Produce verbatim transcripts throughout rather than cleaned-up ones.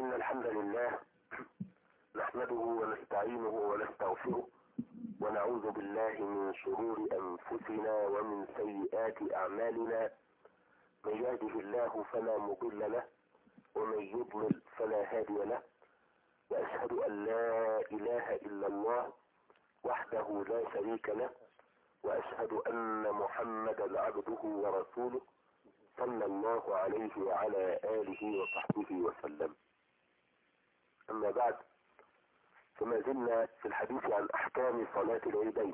إن الحمد لله نحمده ونستعينه ونستغفره ونعوذ بالله من شرور أنفسنا ومن سيئات أعمالنا. من يهده الله فلا مضل له ومن يضلل فلا هادي له، وأشهد أن لا إله إلا الله وحده لا شريك له، وأشهد أن محمدا عبده ورسوله صلى الله عليه وعلى آله وصحبه وسلم. أما بعد، فما زلنا في الحديث عن أحكام صلاة العيدين،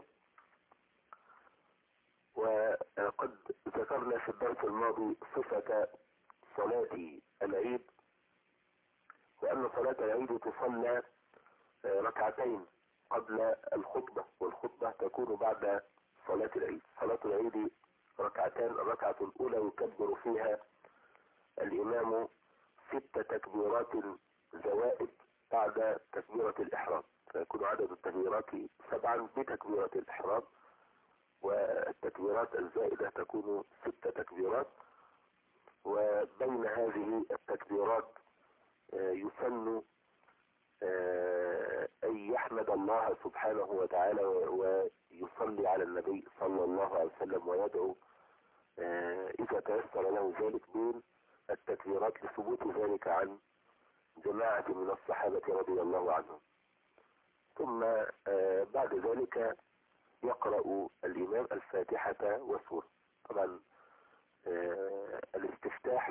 وقد ذكرنا في الدرس الماضي صفة صلاة العيد، وأن صلاة العيد تصلى ركعتين قبل الخطبة، والخطبة تكون بعد صلاة العيد. صلاة العيد ركعتان، الركعة الأولى يكبر فيها الإمام ست تكبيرات زوائد بعد تكبيرة الإحرام، فيكون عدد التكبيرات سبعا بتكبيرة الإحرام، والتكبيرات الزائدة تكون ست تكبيرات. وبين هذه التكبيرات يسن أن يحمد الله سبحانه وتعالى ويصلي على النبي صلى الله عليه وسلم ويدعو إذا تيسر له ذلك بين التكبيرات، لثبوت ذلك عن جماعة من الصحابة رضي الله عنهم. ثم بعد ذلك يقرأ الإمام الفاتحة والسورة. طبعا الاستفتاح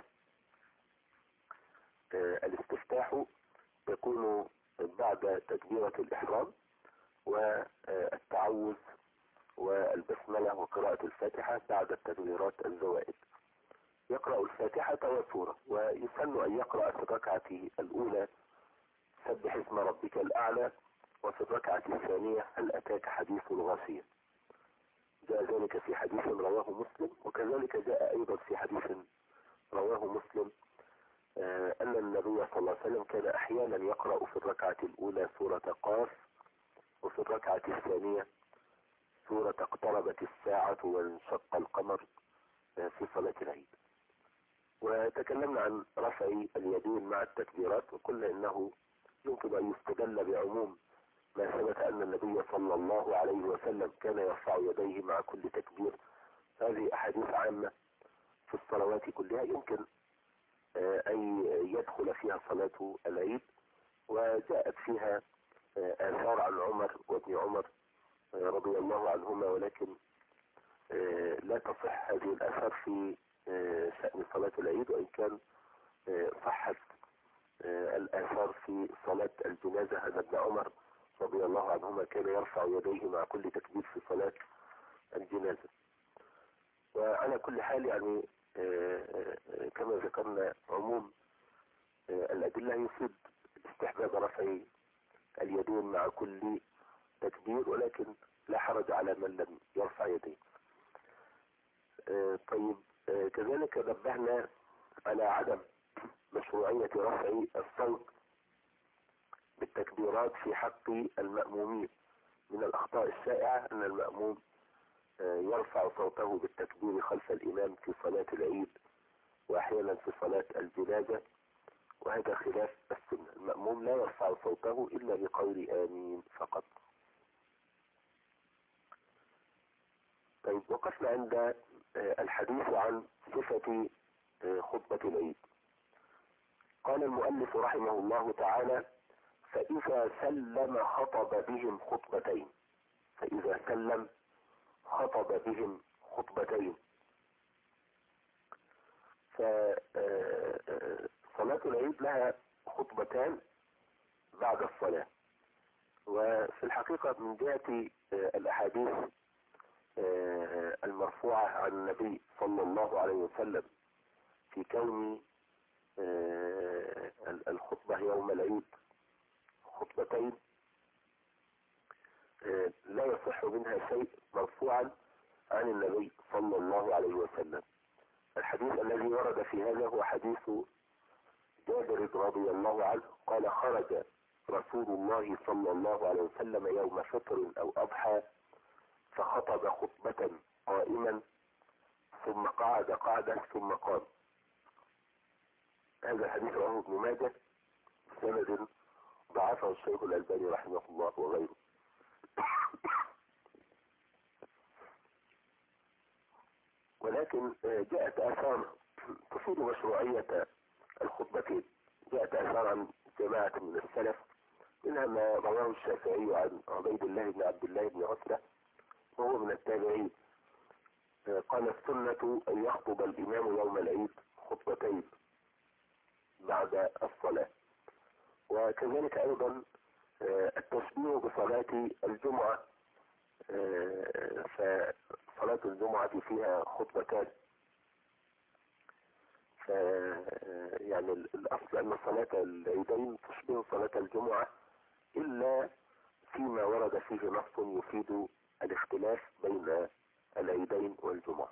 الاستفتاح يكون بعد تكبيرة الإحرام والتعوذ والبسملة وقراءة الفاتحة بعد التكبيرات الزوائد. يقرأ الفاتحة والسورة، ويسن أن يقرأ في الركعة الأولى سبح اسم ربك الأعلى، وفي الركعة الثانية هل أتاك حديث الغاشية. جاء ذلك في حديث رواه مسلم، وكذلك جاء أيضا في حديث رواه مسلم أن النبي صلى الله عليه وسلم كان أحيانا يقرأ في الركعة الأولى سورة قاف، وفي الركعة الثانية سورة اقتربت الساعة وانشق القمر في صلاة العيد. وتكلمنا عن رفع اليدين مع التكبيرات، وقلنا إنه يمكن أن يستدل بعموم ما ثبت أن النبي صلى الله عليه وسلم كان يرفع يديه مع كل تكبير. هذه أحاديث عامة في الصلوات كلها يمكن أن يدخل فيها صلاة العيد، وجاءت فيها آثار عن عمر وابن عمر رضي الله عنهما، ولكن لا تصح هذه الآثار في شأن صلاة العيد، وإن كان صحت الآثار في صلاة الجنازة أن ابن عمر رضي الله عنهما كان يرفع يديه مع كل تكبير في صلاة الجنازة. وعلى كل حال يعني كما ذكرنا عموم الأدلة يفيد استحباب رفع اليدين مع كل تكبير، ولكن لا حرج على من لم يرفع يديه. طيب، كذلك نبهنا على عدم مشروعية رفع الصوت بالتكبيرات في حق المأمومين. من الأخطاء الشائعة أن المأموم يرفع صوته بالتكبير خلف الإمام في صلاة العيد وأحيانا في صلاة الجنازة، وهذا خلاف السنة. المأموم لا يرفع صوته إلا بقول آمين فقط. طيب، وقفنا عند الحديث عن صفة خطبة العيد. قال المؤلف رحمه الله تعالى: فإذا سلم خطب بهم خطبتين. فإذا سلم خطب بهم خطبتين. فصلاة العيد لها خطبتان بعد الصلاة. وفي الحقيقة من جهة الأحاديث المرفوعة عن النبي صلى الله عليه وسلم في كون الخطبة يوم العيد خطبتين، لا يصح منها شيء مرفوعا عن النبي صلى الله عليه وسلم. الحديث الذي ورد في هذا هو حديث جابر رضي الله عنه قال: خرج رسول الله صلى الله عليه وسلم يوم فطر أو أضحى فخطب خطبة قائما ثم قعد قعدة ثم قام. هذا الحديث رواه ابن ماجه سند ضعفه الشيخ الألباني رحمه الله وغيره. ولكن جاءت آثار تفيد مشروعية الخطبتين. جاءت آثار عن جماعة من السلف، منها ما رواه الشافعي عن عبيد الله بن عبد الله بن عتبة وهو من التابعين، قال السنة أن يخطب الإمام يوم العيد خطبتين بعد الصلاة. وكذلك أيضا التشبيه بصلاة الجمعة، فصلاة الجمعة فيها خطبتان، ف يعني الأصل أن صلاة العيدين تشبه صلاة الجمعة إلا فيما ورد فيه نص يفيد الاختلاف بين العيدين والجمعة.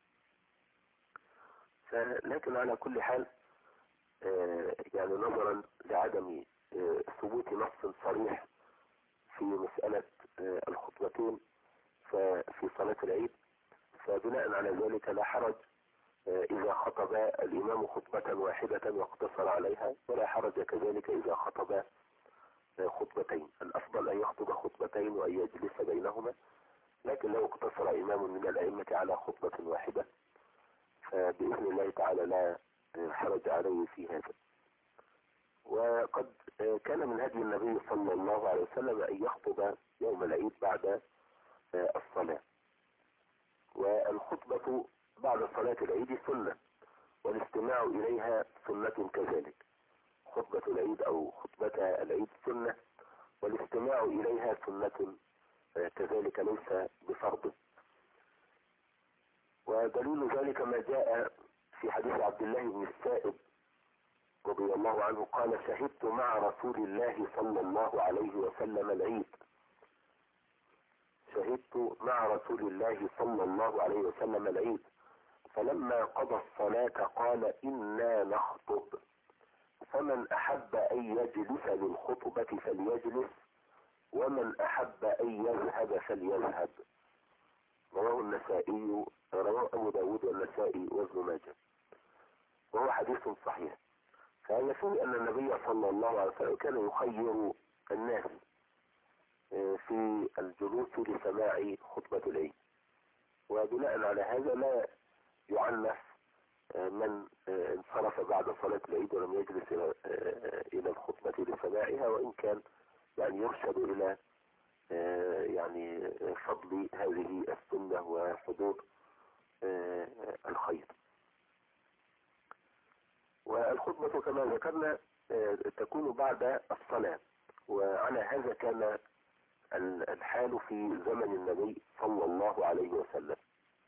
لكن على كل حال يعني نظرا لعدم ثبوت نص صريح في مسألة الخطبتين في صلاة العيد، فبناء على ذلك لا حرج إذا خطب الإمام خطبة واحدة واقتصر عليها، ولا حرج كذلك إذا خطب خطبتين. الأفضل أن يخطب خطبتين وأن يجلس بينهما، لكن لو اقتصر إمام من الأئمة على خطبة واحدة فبإذن الله تعالى لا حرج عليه في هذا. وقد كان من هدي النبي صلى الله عليه وسلم أن يخطب يوم العيد بعد الصلاة، والخطبة بعد صلاة العيد سنة، والاستماع إليها سنة كذلك. خطبة العيد أو خطبة العيد سنة، والاستماع إليها سنة كذلك ليس بفرض. ودليل ذلك ما جاء في حديث عبد الله بن السائب رضي الله عنه قال شهدت مع رسول الله صلى الله عليه وسلم العيد شهدت مع رسول الله صلى الله عليه وسلم العيد فلما قضى الصلاة قال إنا نخطب، فمن أحب أن يجلس للخطبة فليجلس، ومن أحب أن يذهب فليذهب. رواه النسائي، رواه أبو داود والنسائي وابن ماجه، وهو حديث صحيح. فهي فيه أن النبي صلى الله عليه وسلم كان يخير الناس في الجلوس لسماع خطبة العيد، وبناء على هذا لا يعنف من انصرف بعد صلاة العيد ولم يجلس إلى الخطبة لسماعها، وإن كان يعني يرشد إلى يعني فضل هذه السنة وحضور الخير. والخطبة كما ذكرنا تكون بعد الصلاة، وعلى هذا كان الحال في زمن النبي صلى الله عليه وسلم.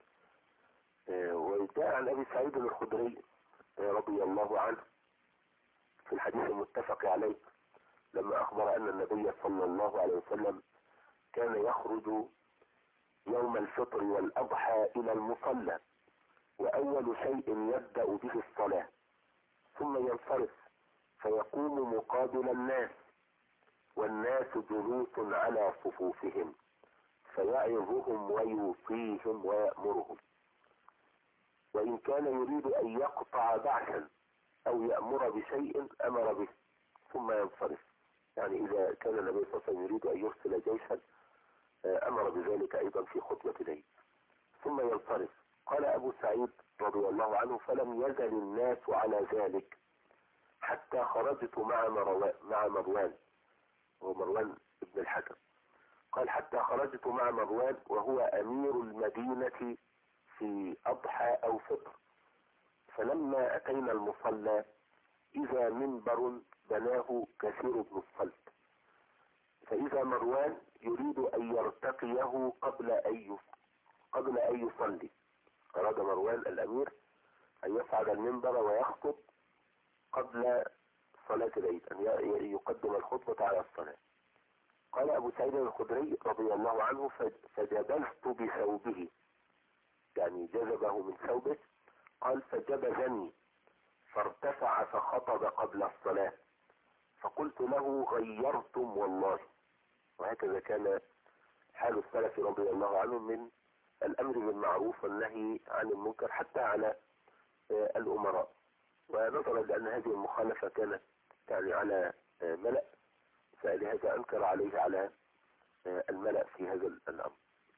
وجاء عن أبي سعيد الخدري رضي الله عنه في الحديث المتفق عليه لما أخبر أن النبي صلى الله عليه وسلم كان يخرج يوم الفطر والأضحى إلى المصلى، وأول شيء يبدأ به الصلاة، ثم ينصرف فيقوم مقابل الناس والناس جلوس على صفوفهم فيعظهم ويوصيهم ويأمرهم، وإن كان يريد أن يقطع بعثا أو يأمر بشيء أمر به ثم ينصرف. يعني إذا كان النبي صلى الله عليه وسلم يريد أن يرسل جيشا أمر بذلك أيضا في خطبة العيد ثم ينصرف. قال أبو سعيد رضي الله عنه فلم يزل الناس على ذلك حتى خرجت مع مروان مع مروان ومروان ابن الحكم. قال حتى خرجت مع مروان وهو أمير المدينة في أضحى أو فطر، فلما أتينا المصلى إذا منبر بناه كثير بن الصلت، فإذا مروان يريد أن يرتقيه قبل أن قبل أن يصلي. أراد مروان الأمير أن يصعد المنبر ويخطب قبل صلاة العيد، أن يقدم الخطبة على الصلاة. قال أبو سعيد الخدري رضي الله عنه فجبلت بثوبه، يعني جذبه من ثوبه. قال فجبذني فارتفع فخطب قبل الصلاة، فقلت له غيرتم والله. وهكذا كان حال السلف رضي الله عنهم من الأمر بالمعروف والنهي عن المنكر حتى على الأمراء. ونظرا لأن هذه المخالفة كانت يعني على ملأ، فلهذا أنكر عليه على الملأ في هذا الأمر.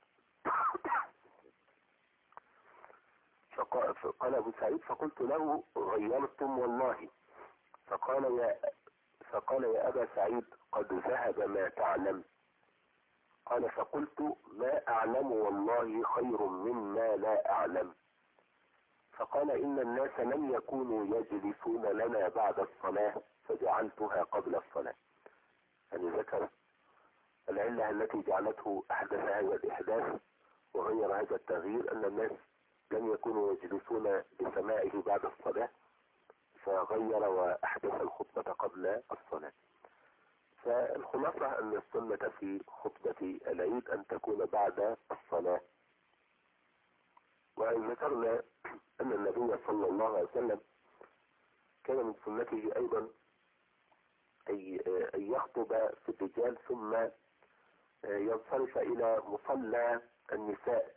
فقال أبو سعيد فقلت له غيرتم والله. فقال يا فقال يا أبا سعيد قد ذهب ما تعلم. قال فقلت ما أعلم والله خير مما لا أعلم. فقال إن الناس لم يكونوا يجلسون لنا بعد الصلاة فجعلتها قبل الصلاة. يعني ذكر العلة التي جعلته أحدث هذا الإحداث وغير هذا التغيير، أن الناس لم يكونوا يجلسون بسماعه بعد الصلاة فغير وأحدث الخطبة قبل الصلاة. فالخلاصة أن السنة في خطبة العيد أن تكون بعد الصلاة. وذكرنا أن النبي صلى الله عليه وسلم كان من سنته أيضا أن يخطب في الرجال ثم ينصرف إلى مصلى النساء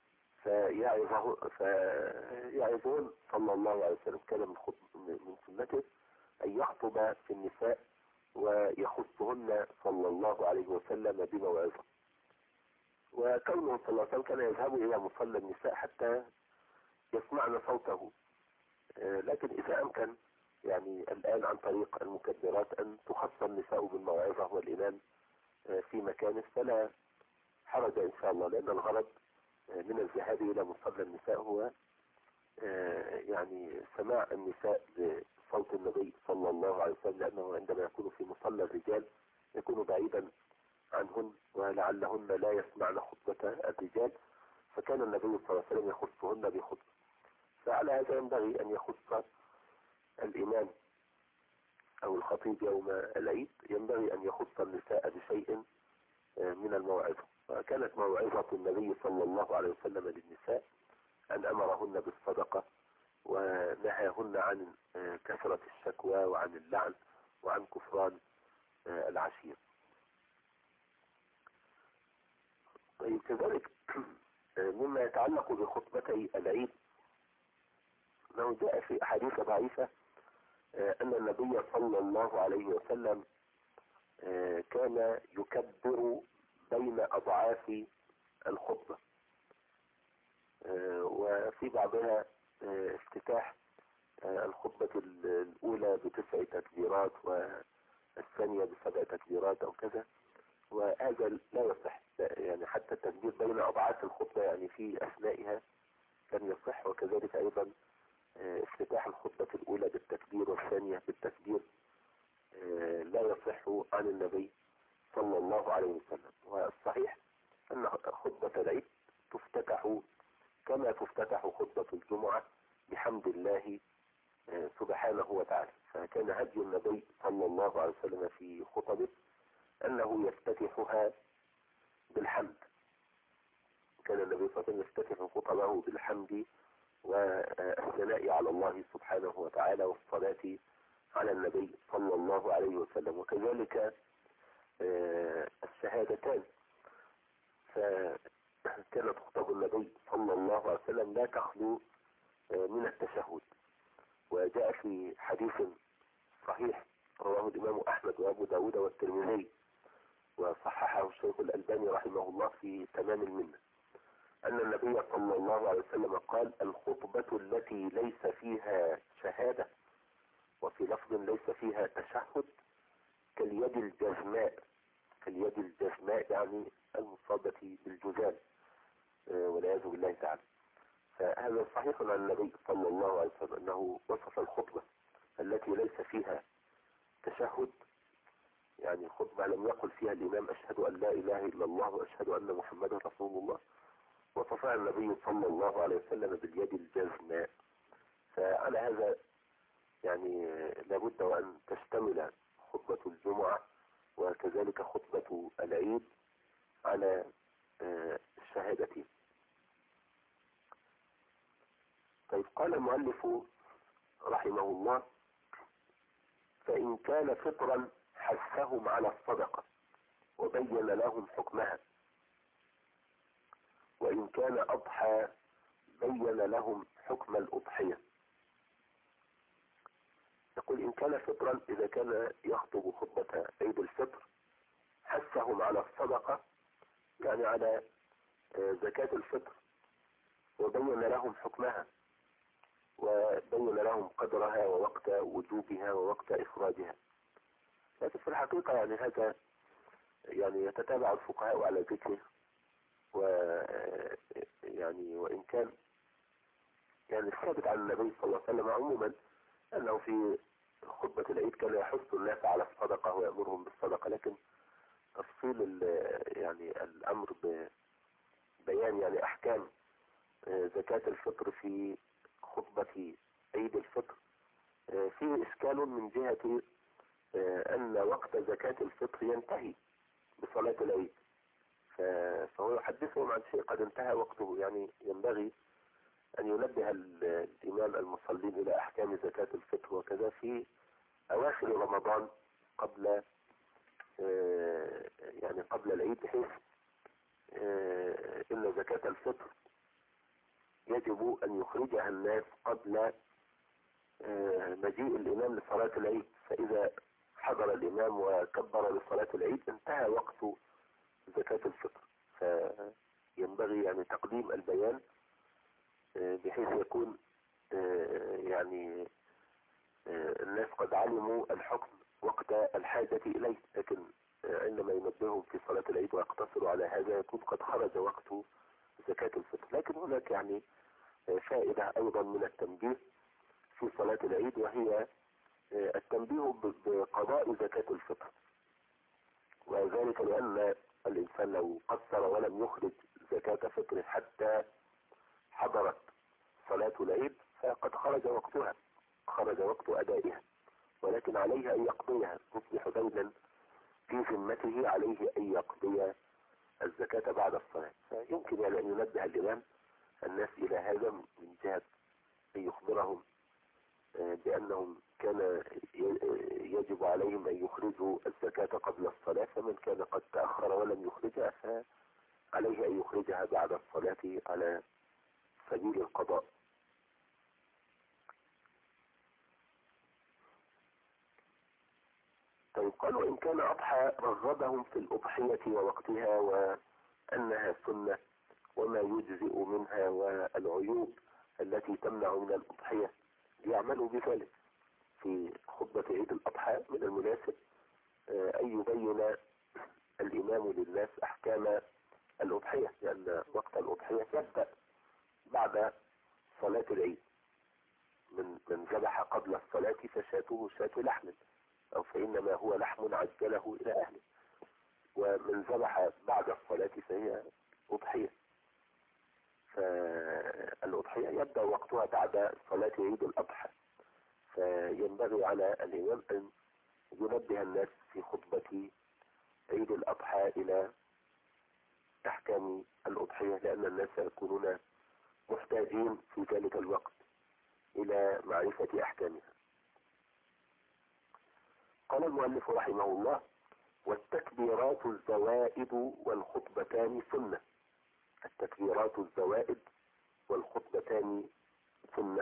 فيعظون صلى الله عليه وسلم. كان من سنته أن يخطب في النساء ويخصهن صلى الله عليه وسلم بموعظة. وكونه صلى الله عليه وسلم كان يذهب إلى مصلى النساء حتى يسمعن صوته، لكن إذا أمكن يعني الآن عن طريق المكبرات أن تخص النساء بالموعظة والإمام في مكانه فلا حرج إن شاء الله، لأن الغرض من الذهاب إلى مصلى النساء هو يعني سماع النساء بصوت النبي صلى الله عليه وسلم، لأنه عندما يكون في مصلى الرجال يكون بعيدا عنهن ولعلهن لا يسمعن خطبة الرجال، فكان النبي صلى الله عليه وسلم يخصهن بخطبة. فعلى هذا ينبغي أن يخص الإمام أو الخطيب يوم العيد، ينبغي أن يخص النساء بشيء من الموعظة. وكانت موعظة النبي صلى الله عليه وسلم للنساء أن أمرهن بالصدقة ونهاهن عن كثرة الشكوى وعن اللعن وعن كفران العشير. طيب كذلك مما يتعلق بخطبتي العيد أنه جاء في أحاديث ضعيفة أن النبي صلى الله عليه وسلم كان يكبر بين أضعاف الخطبة، وفي بعضها افتتاح الخطبة الأولى بتسع تكبيرات والثانية بسبع تكبيرات أو كذا، وهذا لا يصح. يعني حتى التكبير بين أضعاف الخطبة يعني في أثنائها لم يصح، وكذلك أيضا افتتاح الخطبة الأولى بالتكبير والثانية بالتكبير لا يصح عن النبي صلى الله عليه وسلم. والصحيح أن خطبة العيد تفتتح كما تفتتح خطبة الجمعة بحمد الله سبحانه وتعالى. فكان هدي النبي صلى الله عليه وسلم في خطبه أنه يفتتحها بالحمد. كان النبي صلى الله عليه وسلم يفتتح خطبه بالحمد والثناء على الله سبحانه وتعالى والصلاة على النبي صلى الله عليه وسلم، وكذلك الشهادتان. فكانت خطب النبي صلى الله عليه وسلم لا تخلو من التشهد. وجاء في حديث صحيح رواه الإمام أحمد وأبو داود والترمذي وصححه الشيخ الألباني رحمه الله في تمام المنة أن النبي صلى الله عليه وسلم قال: الخطبة التي ليس فيها شهادة وفي لفظ ليس فيها تشهد كاليد الجزماء. كاليد الجزماء يعني المصابة بالجذام والعياذ بالله تعالى. فهذا صحيح عن النبي صلى الله عليه وسلم أنه وصف الخطبة التي ليس فيها تشهد، يعني خطبة لم يقل فيها الإمام أشهد أن لا إله إلا الله وأشهد أن محمدا رسول الله، وصفها النبي صلى الله عليه وسلم باليد الجزماء. فعلى هذا يعني لابد وأن تشتمل خطبة الجمعة وكذلك خطبة العيد على الشهادتين. طيب قال المؤلف رحمه الله: فإن كان فطرا حثهم على الصدقة وبين لهم حكمها، وإن كان أضحى بين لهم حكم الأضحية. يقول إن كان فطرا إذا كان يخطب خطبة عيد الفطر حثهم على الصدقة، يعني على زكاة الفطر، وبين لهم حكمها وبين لهم قدرها ووقت وجوبها ووقت إخراجها. لكن في الحقيقة يعني هذا يعني يتتابع الفقهاء على ذكره، و يعني وإن كان يعني الثابت عن النبي صلى الله عليه وسلم عموما أنه في خطبة العيد كان يحث الناس على الصدقة ويأمرهم بالصدقة، لكن تفصيل يعني الأمر ببيان يعني أحكام زكاة الفطر في خطبة عيد الفطر فيه إشكال من جهة أن وقت زكاة الفطر ينتهي بصلاة العيد، فهو يحدثهم عن شيء قد انتهى وقته. يعني ينبغي أن ينبه الإمام المصلين إلى أحكام زكاة الفطر وكذا في أواخر رمضان قبل يعني قبل العيد، بحيث إن زكاة الفطر يجب أن يخرجها الناس قبل مجيء الإمام لصلاة العيد، فإذا حضر الإمام وكبر لصلاة العيد انتهى وقت زكاة الفطر. فينبغي يعني تقديم البيان بحيث يكون يعني الناس قد علموا الحكم وقت الحاجة إليه، لكن عندما ينبههم في صلاة العيد ويقتصروا على هذا يكون قد خرج وقت زكاة الفطر. لكن هناك يعني فائدة أيضا من التنبيه في صلاة العيد، وهي التنبيه بقضاء زكاة الفطر، وذلك لأن الإنسان لو قصر ولم يخرج زكاة فطره حتى حضرت صلاة العيد فقد خرج وقتها، خرج وقت أدائها، ولكن عليه أن يقضيها، تصبح دينا في ذمته، عليه أن يقضي الزكاة بعد الصلاة. فيمكن يعني أن ينبه الإمام الناس إلى هذا من جهة أن يخبرهم بأنهم كان يجب عليهم أن يخرجوا الزكاة قبل الصلاة، فمن كان قد تأخر ولم يخرجها فعليه أن يخرجها بعد الصلاة على سبيل القضاء. طيب قال وإن كان أضحى رغبهم في الأضحية ووقتها وأنها سنة وما يجزئ منها والعيوب التي تمنع من الأضحية ليعملوا بذلك. في خطبة عيد الأضحى من المناسب أن يبين الإمام للناس أحكام الأضحية، لأن وقت الأضحية يبدأ بعد صلاة العيد. من من ذبح قبل الصلاة فشاته شاة لحم، أو فإنما هو لحم عجله إلى أهله، ومن ذبح بعد الصلاة فهي أضحية. فالأضحية يبدأ وقتها بعد صلاة عيد الأضحى، فينبغي على الإمام أن ينبه الناس في خطبة عيد الأضحى إلى أحكام الأضحية، لأن الناس يكونون محتاجين في ذلك الوقت إلى معرفة أحكامها. قال المؤلف رحمه الله: والتكبيرات الزوائد والخطبتان سنة. التكبيرات الزوائد والخطبتان سنة.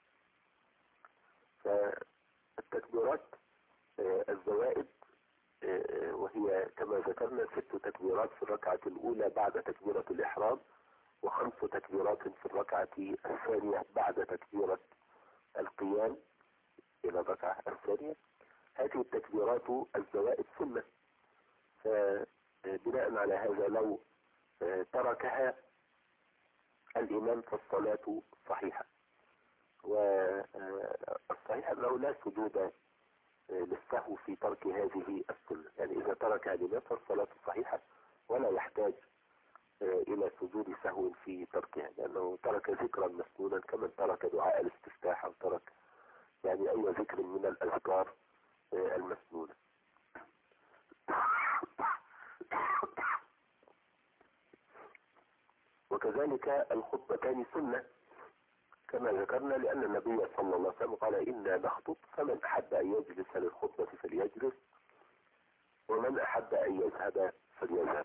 فالتكبيرات الزوائد وهي كما ذكرنا ست تكبيرات في الركعة الأولى بعد تكبيرة الإحرام، وخمس تكبيرات في الركعة الثانية بعد تكبيرة القيام إلى الركعة الثانية. هذه التكبيرات الزوائد سنة، فبناء على هذا لو تركها الإمام فالصلاة صحيحة، والصحيح أنه لا سجود للسهو في ترك هذه السنة. يعني إذا تركها الإمام فالصلاة صحيحة ولا يحتاج إلى سجود سهو في تركها، لأنه ترك ذكرا مسنونا كمن ترك دعاء الاستفتاح أو ترك يعني أي ذكر من الأذكار المسنونة. وكذلك الخطبتان سنة كما ذكرنا، لأن النبي صلى الله عليه وسلم قال: إنا نخطب فمن أحب أن يجلس للخطبة فليجلس ومن أحب أن يذهب فليذهب.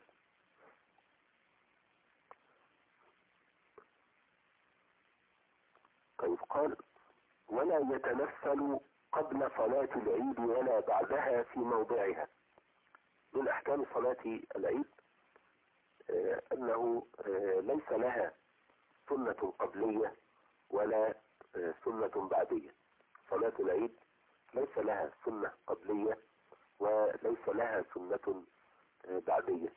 طيب قال: ولا يتنفل قبل صلاة العيد ولا بعدها في موضعها. من أحكام صلاة العيد آه أنه آه ليس لها سنة قبلية ولا آه سنة بعدية. صلاة العيد ليس لها سنة قبلية وليس لها سنة آه بعدية.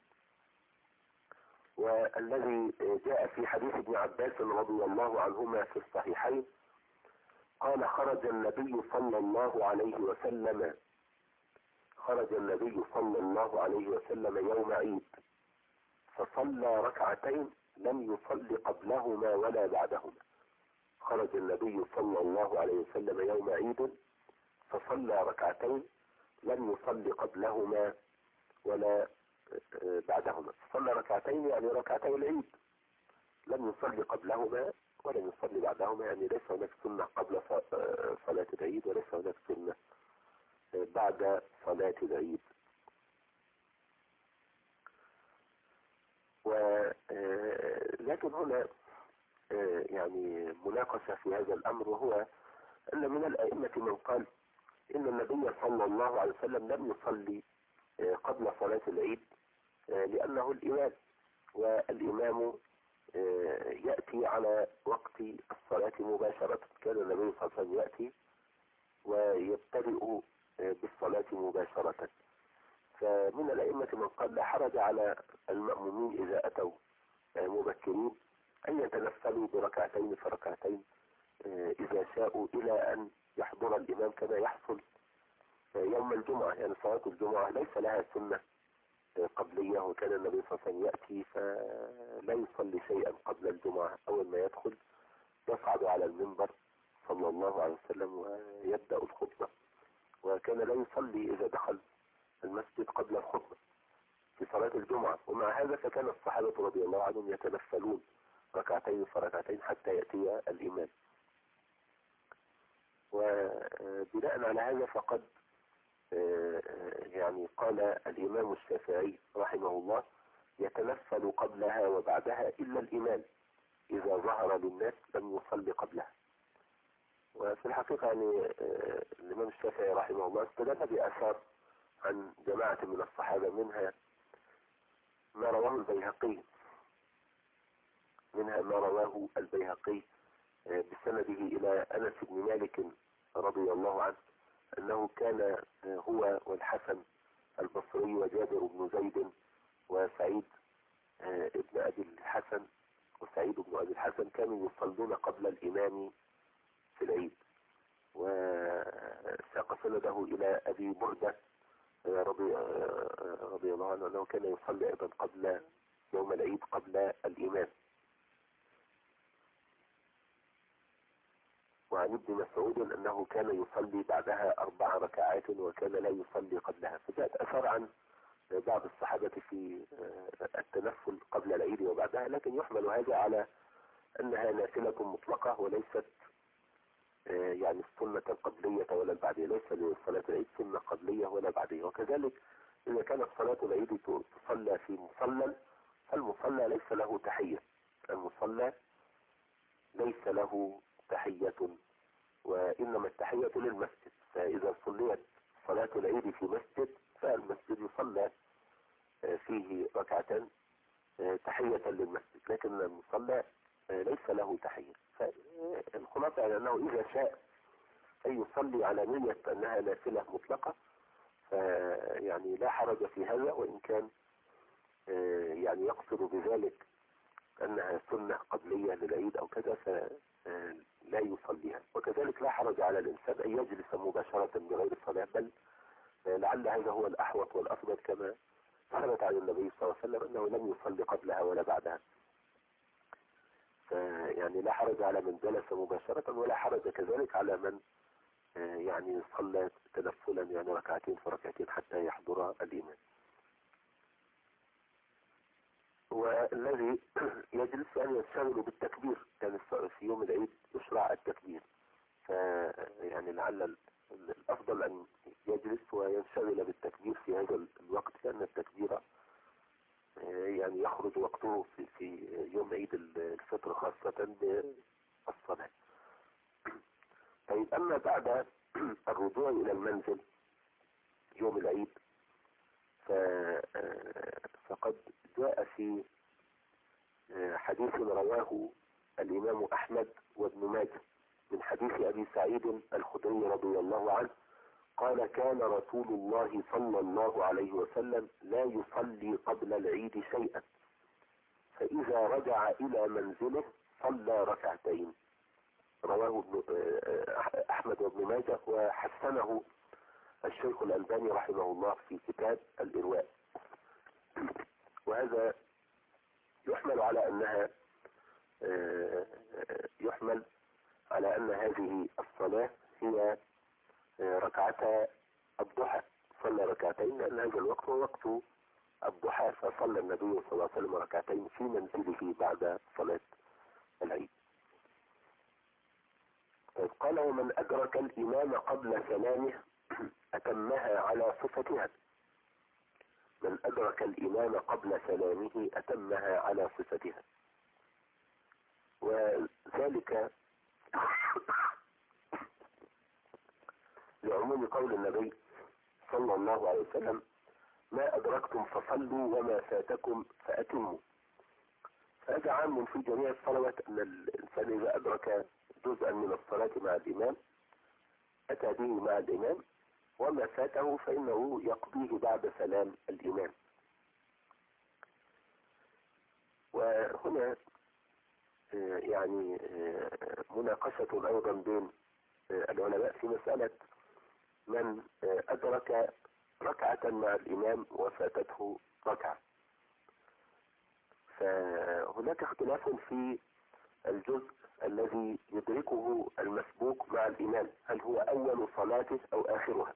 والذي جاء في حديث ابن عباس رضي الله عنهما في الصحيحين قال خرج النبي صلى الله عليه وسلم خرج النبي صلى الله عليه وسلم يوم عيد فصلى ركعتين لم يصل قبلهما ولا بعدهما. خرج النبي صلى الله عليه وسلم يوم عيد فصلى ركعتين لم يصل قبلهما ولا بعدهما. صلى ركعتين يعني ركعتي العيد، لم يصلي قبلهما ولم يصلي بعدهما، يعني ليس هناك سنة قبل صلاة العيد وليس هناك سنة بعد صلاة العيد. ولكن هنا يعني مناقشة في هذا الأمر، وهو أن من الأئمة من قال إن النبي صلى الله عليه وسلم لم يصلي قبل صلاة العيد لأنه الإمام، والإمام يأتي على وقت الصلاة مباشرة. كان النبي صلى الله عليه وسلم يأتي ويبتدئ بالصلاة مباشرة. فمن الأئمة من قال لا حرج على المأمومين إذا أتوا مبكرين أن يتنفلوا بركعتين فركعتين إذا شاءوا إلى أن يحضر الإمام، كما يحصل يوم الجمعة. يعني صلاة الجمعة ليس لها سنة قبلية، وكان النبي صلى الله عليه وسلم يأتي فلا يصلي شيئا قبل الجمعة. أول ما يدخل يصعد على المنبر صلى الله عليه وسلم ويبدأ الخطبة، وكان لا يصلي إذا دخل المسجد قبل الخطبة في صلاة الجمعة. ومع هذا فكان الصحابة رضي الله عنهم يتنفلون ركعتين فركعتين حتى يأتي الإمام. وبناء على هذا فقد يعني قال الإمام الشافعي رحمه الله يتنفل قبلها وبعدها إلا الإمام إذا ظهر للناس لم يصلي قبلها. وفي الحقيقة يعني الإمام الشافعي رحمه الله استدل بآثار عن جماعة من الصحابة، منها ما رواه البيهقي منها ما رواه البيهقي بسنده إلى أنس بن مالك رضي الله عنه أنه كان هو والحسن البصري وجابر بن زيد وسعيد ابن أبي الحسن وسعيد بن أبي الحسن كانوا يصلون قبل الإمام في العيد. وساق سنده إلى أبي بردة رضي, رضي الله عنه أنه كان يصلي أيضا قبل يوم العيد قبل الإمام. وعن ابن مسعود أنه كان يصلي بعدها أربع ركعات وكان لا يصلي قبلها. فجاءت أثر عن بعض الصحابة في التنفل قبل العيد وبعدها، لكن يحمل هذا على أنها نافلة مطلقة وليست يعني السنة القبلية ولا البعدية. ليس لصلاة العيد سنة قبلية ولا بعدية. وكذلك إذا كانت صلاة العيد تصلى في مصلى فالمصلى ليس له تحية. المصلى ليس له تحية وإنما التحية للمسجد. فإذا صليت صلاة العيد في مسجد فالمسجد يصلى فيه ركعة تحية للمسجد، لكن المصلى ليس له تحية. فالخلاصة يعني أنه إذا شاء أن يصلي على نية أنها نافلة مطلقة فيعني لا حرج في هذا، وإن كان يعني يقصد بذلك أنها سنة قبلية للعيد أو كذا فلا يصليها. وكذلك لا حرج على الإنسان أن يجلس مباشرة بغير الصلاة، بل لعل هذا هو الأحوط والأفضل كما ثبت عن النبي صلى الله عليه وسلم أنه لم يصلي قبلها ولا بعدها. يعني لا حرج على من جلس مباشرة ولا حرج كذلك على من يعني صلى تنفلا يعني ركعتين فركعتين حتى يحضر الإمام. والذي يجلس يعني يشتغل بالتكبير، كان يعني في يوم العيد يشرع التكبير، فيعني لعل الأفضل أن يجلس وينشغل بالتكبير في هذا الوقت، لأن التكبير يعني يخرج وقته في, في يوم عيد الفطر خاصة بالصلاة. طيب أما بعد الرجوع إلى المنزل يوم العيد فقد جاء في حديث رواه الإمام أحمد وابن ماجه من حديث أبي سعيد الخدري رضي الله عنه قال كان رسول الله صلى الله عليه وسلم لا يصلي قبل العيد شيئا، فإذا رجع إلى منزله صلى ركعتين. رواه أحمد وابن ماجه وحسنه الشيخ الألباني رحمه الله في كتاب الإرواء. وهذا يحمل على أنها يحمل على أن هذه الصلاة هي ركعتا الضحى، صلى ركعتين لأن هذا الوقت هو وقت الضحى، فصلى النبي صلى الله عليه وسلم ركعتين في منزله بعد صلاة العيد. طيب قال ومن أدرك الإمام قبل سلامه أتمها على صفتها. من أدرك الإمام قبل سلامه أتمها على صفتها، وذلك لعموم قول النبي صلى الله عليه وسلم ما أدركتم فصلوا وما فاتكم فأتموا. فهذا عام في جميع الصلوات، أن الإنسان إذا أدرك جزءا من الصلاة مع الإمام أتى به مع الإمام، وما فاته فإنه يقضيه بعد سلام الإمام. وهنا يعني مناقشة أيضا بين العلماء في مسألة من أدرك ركعة مع الإمام وفاتته ركعة. فهناك اختلاف في الجزء الذي يدركه المسبوق مع الإمام، هل هو أول صلاته أو آخرها؟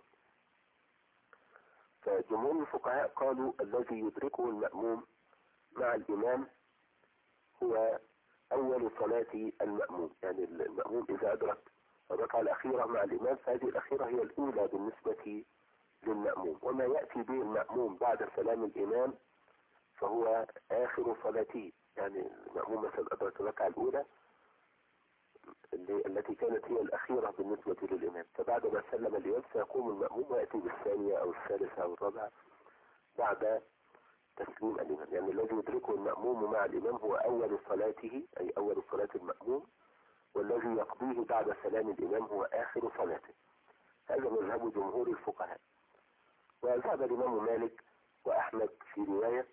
فجمهور الفقهاء قالوا الذي يدركه المأموم مع الإمام هو أول صلاة المأموم، يعني المأموم إذا أدرك الركعة الأخيرة مع الإمام فهذه الأخيرة هي الأولى بالنسبة للمأموم، وما يأتي به المأموم بعد سلام الإمام فهو آخر صلاته. يعني المأموم مثلا أدرك الركعة الأولى التي كانت هي الأخيرة بالنسبة للإمام، فبعد ما سلم الإمام سيقوم المأموم ويأتي بالثانية أو الثالثة أو الرابعة بعد تسليم الإمام. يعني الذي يدركه المأموم مع الإمام هو أول صلاته، أي أول صلاة المأموم، والذي يقضيه بعد سلام الإمام هو آخر صلاته. هذا مذهب جمهور الفقهاء. وذهب الإمام مالك وأحمد في رواية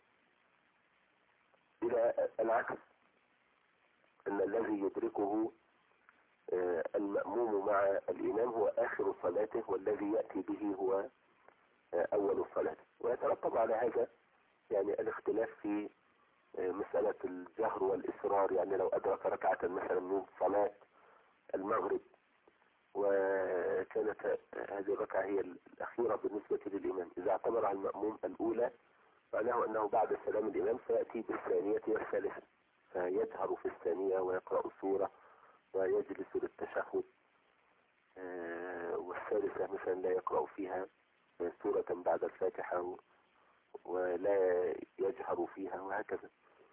إلى العكس، أن الذي يدركه المأموم مع الإمام هو آخر صلاته، والذي يأتي به هو أول صلاته. ويترتب على هذا يعني الاختلاف في مسألة الجهر والإصرار. يعني لو أدرك ركعة مثلا من صلاة المغرب وكانت هذه الركعة هي الأخيرة بالنسبة للإمام، إذا اعتبرها المأموم الأولى معناه أنه بعد سلام الإمام سيأتي بالثانية والثالثة، فيجهر في الثانية ويقرأ سورة ويجلس للتشهد، والثالثة مثلا لا يقرأ فيها سورة بعد الفاتحة ولا يجهر فيها، وهكذا.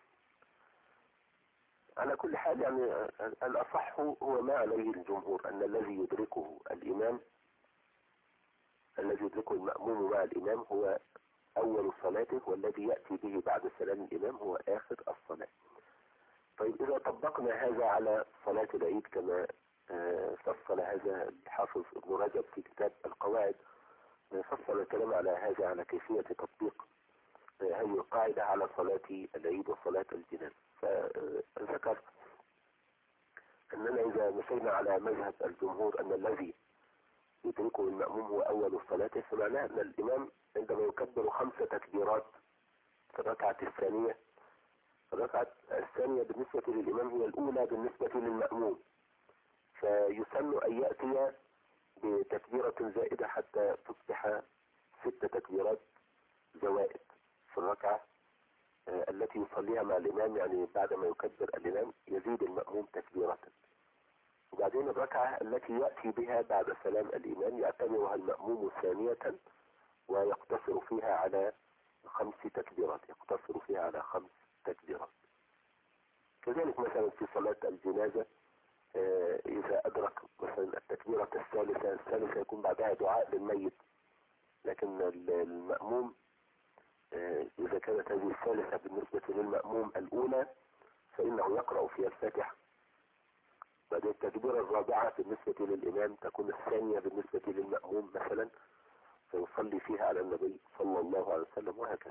على كل حال يعني الأصح هو ما عليه الجمهور، أن الذي يدركه الإمام الذي يدركه المأموم مع الإمام هو أول صلاته، والذي يأتي به بعد سلام الإمام هو آخر الصلاة. طيب إذا طبقنا هذا على صلاة العيد كما فصل هذا الحافظ ابن رجب في كتاب القواعد، فصل الكلام على هذا على كيفية تطبيق هذه القاعدة على صلاة العيد وصلاة الجنازة. فذكر أننا إذا مشينا على مذهب الجمهور أن الذي يدركه المأموم هو أول صلاته، فمعناه أن الإمام عندما يكبر خمس تكبيرات في الركعة الثانية، الركعة الثانية بالنسبة للإمام هي الأولى بالنسبة للمأموم، فيسن أن يأتي بتكبيرة زائدة حتى تصبح ست تكبيرات زوائد في الركعة التي يصليها مع الإمام. يعني بعدما يكبر الإمام يزيد المأموم تكبيرة، وبعدين الركعة التي يأتي بها بعد سلام الإمام يعتبرها المأموم ثانية ويقتصر فيها على خمس تكبيرات يقتصر فيها على خمس تكبيرات. كذلك مثلا في صلاة الجنازة إذا أدرك مثلا التكبيرة الثالثة الثالثة يكون بعدها دعاء للميت، لكن المأموم إذا كانت هذه الثالثة بالنسبة للمأموم الأولى فإنه يقرأ فيها الفاتحة. بعد التكبيرة الرابعة بالنسبة للإمام تكون الثانية بالنسبة للمأموم مثلا، فيصلي فيها على النبي صلى الله عليه وسلم وهكذا.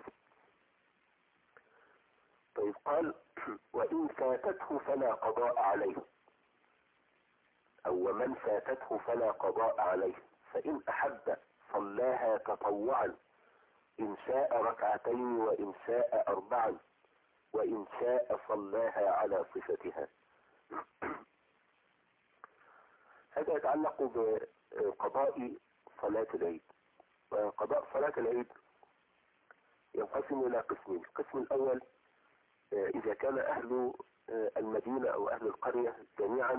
طيب قال وإن فاتته فلا قضاء عليه، أو ومن فاتته فلا قضاء عليه، فإن أحب صلاها تطوعا إن شاء ركعتين وإن شاء أربعا وإن شاء صلاها على صفتها. هذا يتعلق بقضاء صلاة العيد. وقضاء صلاة العيد ينقسم إلى قسمين. القسم الأول إذا كان أهل المدينة أو أهل القرية جميعا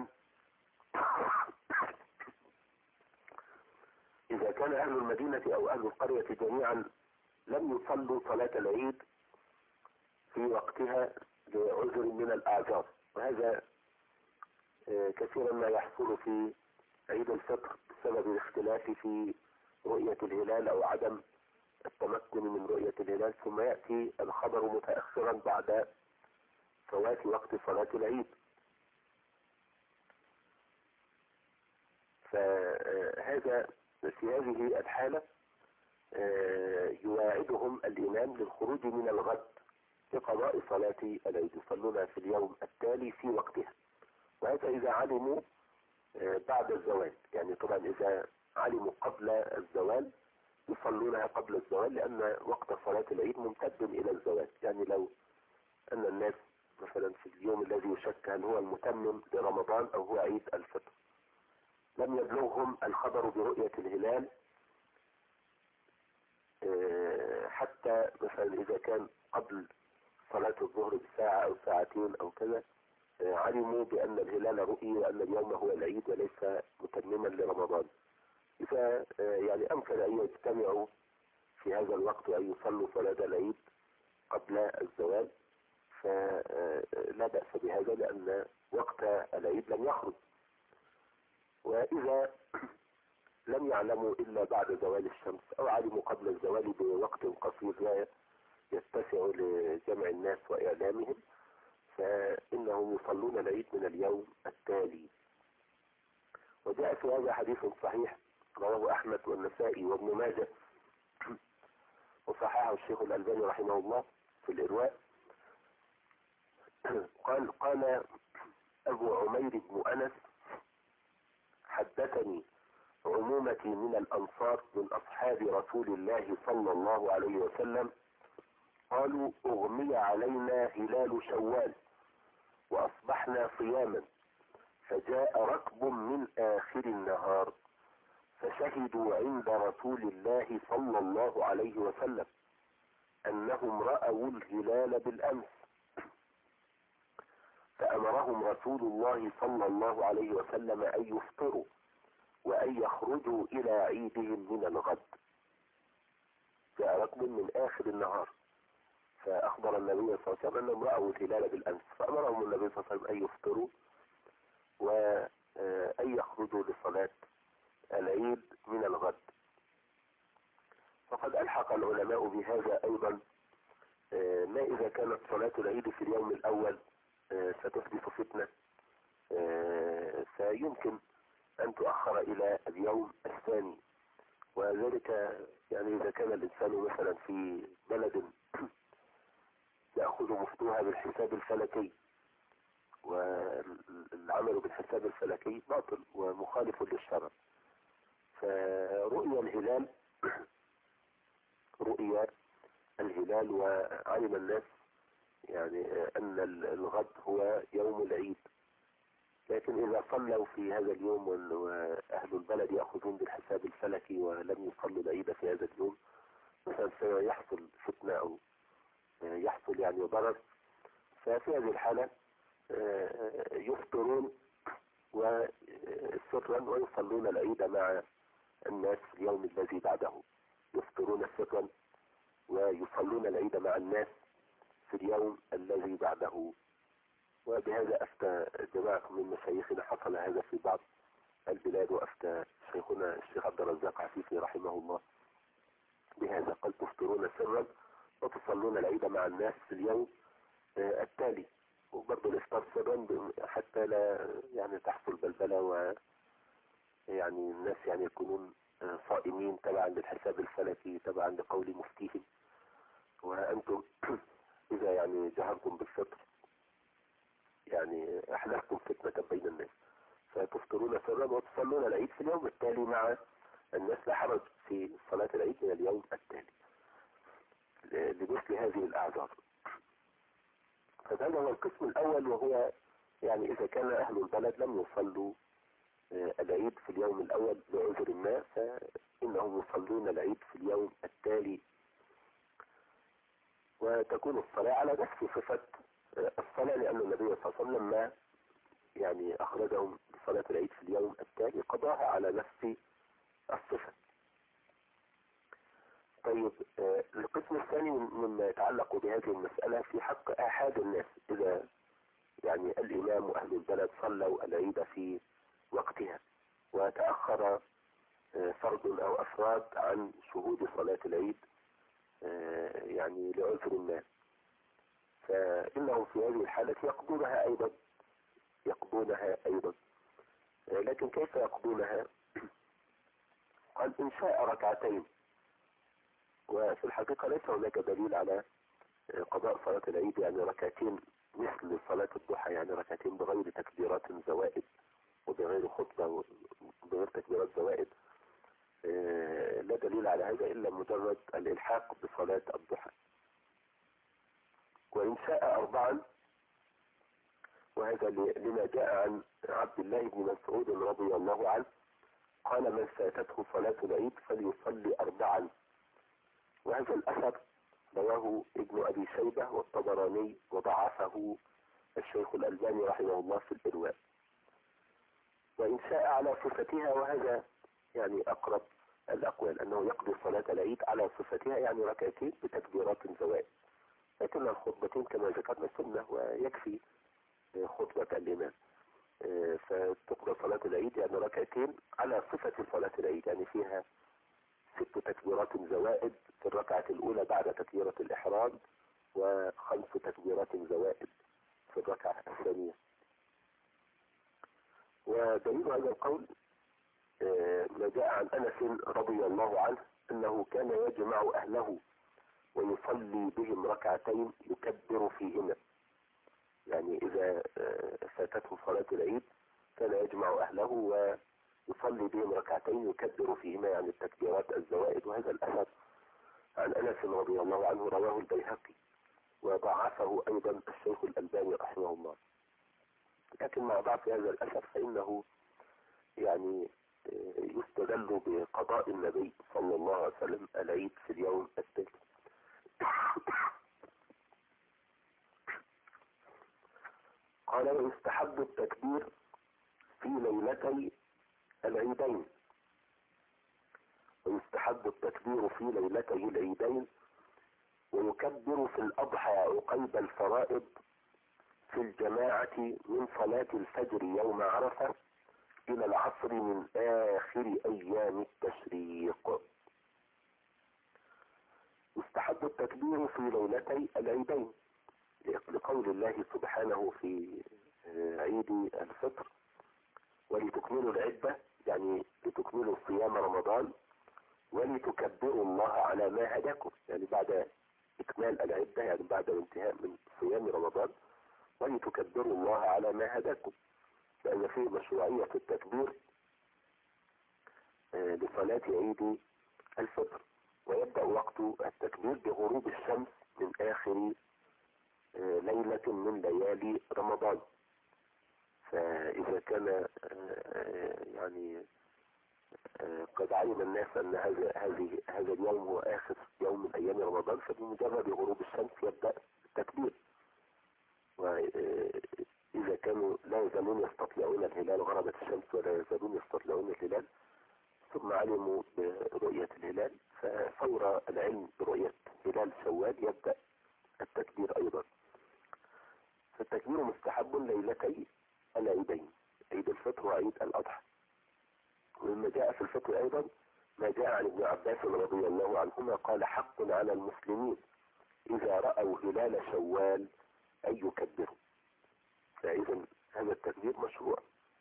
إذا كان أهل المدينة أو أهل القرية جميعا لم يصلوا صلاة العيد في وقتها لعذر من الأعذار، وهذا كثيرا ما يحصل في عيد الفطر بسبب الاختلاف في رؤية الهلال أو عدم التمكن من رؤية الهلال، ثم يأتي الخبر متأخرا بعد فوات وقت صلاة العيد. فهذا في هذه الحالة يواعدهم الإمام للخروج من الغد لقضاء صلاة العيد، يصلونها في اليوم التالي في وقتها. وهذا إذا علموا بعد الزوال، يعني طبعا إذا علموا قبل الزوال يصلونها قبل الزوال، لأن وقت صلاة العيد ممتد إلى الزوال. يعني لو أن الناس مثلا في اليوم الذي يشك هل هو المتمم لرمضان أو هو عيد الفطر لم يبلغهم الخبر برؤية الهلال حتى مثلا إذا كان قبل صلاة الظهر بساعة أو ساعتين أو كذا علموا بأن الهلال رؤي وأن اليوم هو العيد وليس متمما لرمضان، إذا يعني أمكن أن يجتمعوا في هذا الوقت وأن يصلوا صلاة العيد قبل الزوال فلا بأس بهذا، لأن وقت العيد لم يخرج. وإذا لم يعلموا إلا بعد زوال الشمس أو علموا قبل الزوال بوقت قصير لا يتسع لجمع الناس وإعلامهم، فإنهم يصلون العيد من اليوم التالي. وجاء في هذا حديث صحيح رواه أحمد والنسائي وابن ماجه وصححه الشيخ الألباني رحمه الله في الإرواء. قال قال أبو عمير بن أنس حدثني عمومتي من الأنصار من أصحاب رسول الله صلى الله عليه وسلم قالوا أغمي علينا هلال شوال وأصبحنا صياما، فجاء ركب من آخر النهار فشهدوا عند رسول الله صلى الله عليه وسلم أنهم رأوا الهلال بالأمس، فأمرهم رسول الله صلى الله عليه وسلم أن يفطروا وأن يخرجوا إلى عيدهم من الغد. جاء ركب من آخر النهار فأخبر النبي صلى الله عليه وسلم أنهم رأوا الهلال بالأمس، فأمرهم النبي صلى الله عليه وسلم أن يفطروا وأن يخرجوا لصلاة العيد من الغد. وقد ألحق العلماء بهذا أيضا ما إذا كانت صلاة العيد في اليوم الأول ستحدث فتنة فيمكن أن تؤخر إلى اليوم الثاني، وذلك يعني إذا كان الإنسان مثلا في بلد يأخذ مفتوها بالحساب الفلكي، والعمل بالحساب الفلكي باطل ومخالف للشرع، فرؤيا الهلال رؤيا الهلال وعلم الناس يعني أن الغد هو يوم العيد، لكن إذا صلوا في هذا اليوم وأهل البلد يأخذون بالحساب الفلكي ولم يصلوا العيد في هذا اليوم مثلا سيحصل فتنة أو يحصل يعني ضرر، ففي هذه الحالة يفطرون وسرا ويصلون العيد مع الناس في اليوم الذي بعده، يفطرون سرا ويصلون العيد مع الناس في اليوم الذي بعده. وبهذا أفتى جماعة من مشايخنا، حصل هذا في بعض البلاد، وأفتى شيخنا الشيخ عبد الرزاق عفيفي رحمه الله بهذا، قال تفطرون سرا وتصلون العيد مع الناس في اليوم التالي، وبرضه الإفطار سرا حتى لا يعني تحصل بلبلة، ويعني الناس يعني يكونون صائمين تبعا للحساب الفلكي تبعا لقول مفتيهم، وأنتم إذا يعني جهرتم بالفطر يعني أحدثتم فتنة بين الناس، فتفطرون سرا وتصلون العيد في اليوم التالي مع الناس، لا حرج في صلاة العيد من اليوم التالي لمثل هذه الأعذار. فهذا هو القسم الأول، وهو يعني إذا كان أهل البلد لم يصلوا العيد في اليوم الأول لعذر ما، فإنهم يصلون العيد في اليوم التالي، وتكون الصلاة على نفس صفة الصلاة، لأن النبي صلى الله عليه وسلم لما يعني أخرجهم لصلاة العيد في اليوم التالي قضاها على نفس الصفة. طيب القسم الثاني مما يتعلق بهذه المسألة في حق آحاد الناس، إذا يعني الإمام وأهل البلد صلوا العيد في وقتها وتأخر فرد أو أفراد عن شهود صلاة العيد يعني لعذر ما، فإنهم في هذه الحالة يقضونها أيضا يقضونها أيضا لكن كيف يقضونها؟ قال إن شاء ركعتين، وفي الحقيقة ليس هناك دليل على قضاء صلاة العيد يعني ركعتين مثل صلاة الضحى، يعني ركعتين بغير تكبيرات زوائد وبغير خطبة وبغير تكبيرات زوائد، لا دليل على هذا إلا مجرد الإلحاق بصلاة الضحى. وإن شاء أربعا، وهذا لما جاء عن عبد الله بن مسعود رضي الله عنه قال من فاتته صلاة العيد فليصلي أربعا، وهذا الأثر رواه ابن أبي شيبة والطبراني وضعفه الشيخ الألباني رحمه الله في الإرواء. وإن شاء على صفتها، وهذا يعني أقرب الأقوال أنه يقضي صلاة العيد على صفتها، يعني ركعتين بتكبيرات زوائد، لكن الخطبتين كما ذكرنا سنة ويكفي خطبة الإمام، فتقضى صلاة العيد يعني ركعتين على صفة صلاة العيد، يعني فيها ست تكبيرات زوائد في الركعة الأولى بعد تكبيرة الإحرام، وخمس تكبيرات زوائد في الركعة الثانية. ودليل هذا القول ما جاء عن أنس رضي الله عنه أنه كان يجمع أهله ويصلي بهم ركعتين يكبر فيهما، يعني إذا فاتته صلاة العيد كان يجمع أهله ويصلي بهم ركعتين يكبر فيهما، يعني التكبيرات الزوائد. وهذا الأثر عن أنس رضي الله عنه رواه البيهقي وضعفه أيضا الشيخ الألباني رحمه الله، لكن مع ضعف هذا الأثر فإنه يعني يستدل بقضاء النبي صلى الله عليه وسلم العيد في اليوم التالي. قال ويستحب التكبير في ليلتي العيدين، ويستحب التكبير في ليلتي العيدين، ويكبر في الأضحى عقيب الفرائض في الجماعة من صلاة الفجر يوم عرفة إلى العصر من آخر أيام التشريق. يستحب التكبير في ليلتي العيدين لقول الله سبحانه في عيد الفطر ولتكملوا العدة، يعني لتكملوا صيام رمضان ولتكبروا الله على ما هداكم، يعني بعد إكمال العدة يعني بعد الانتهاء من صيام رمضان ولتكبروا الله على ما هداكم، لأن فيه مشروعية التكبير لصلاة عيد الفطر. ويبدأ وقت التكبير بغروب الشمس من آخر ليلة من ليالي رمضان، فإذا كان يعني قد علم الناس أن هذا هذه هذا اليوم هو آخر يوم من أيام رمضان، فبمجرد غروب الشمس يبدأ التكبير. وإذا كانوا لا يزالون يستطلعون الهلال، غربت الشمس ولا يزالون يستطلعون الهلال، ثم علموا برؤية الهلال، ففور العلم برؤية هلال شوال يبدأ التكبير أيضا. والتكبير مستحب ليلتي العيدين، عيد الفطر وعيد الأضحى. ومما جاء في الفطر أيضا ما جاء عن ابن عباس رضي الله عنهما قال حق على المسلمين إذا رأوا هلال شوال أن يكبروا. فإذا هذا التكبير مشروع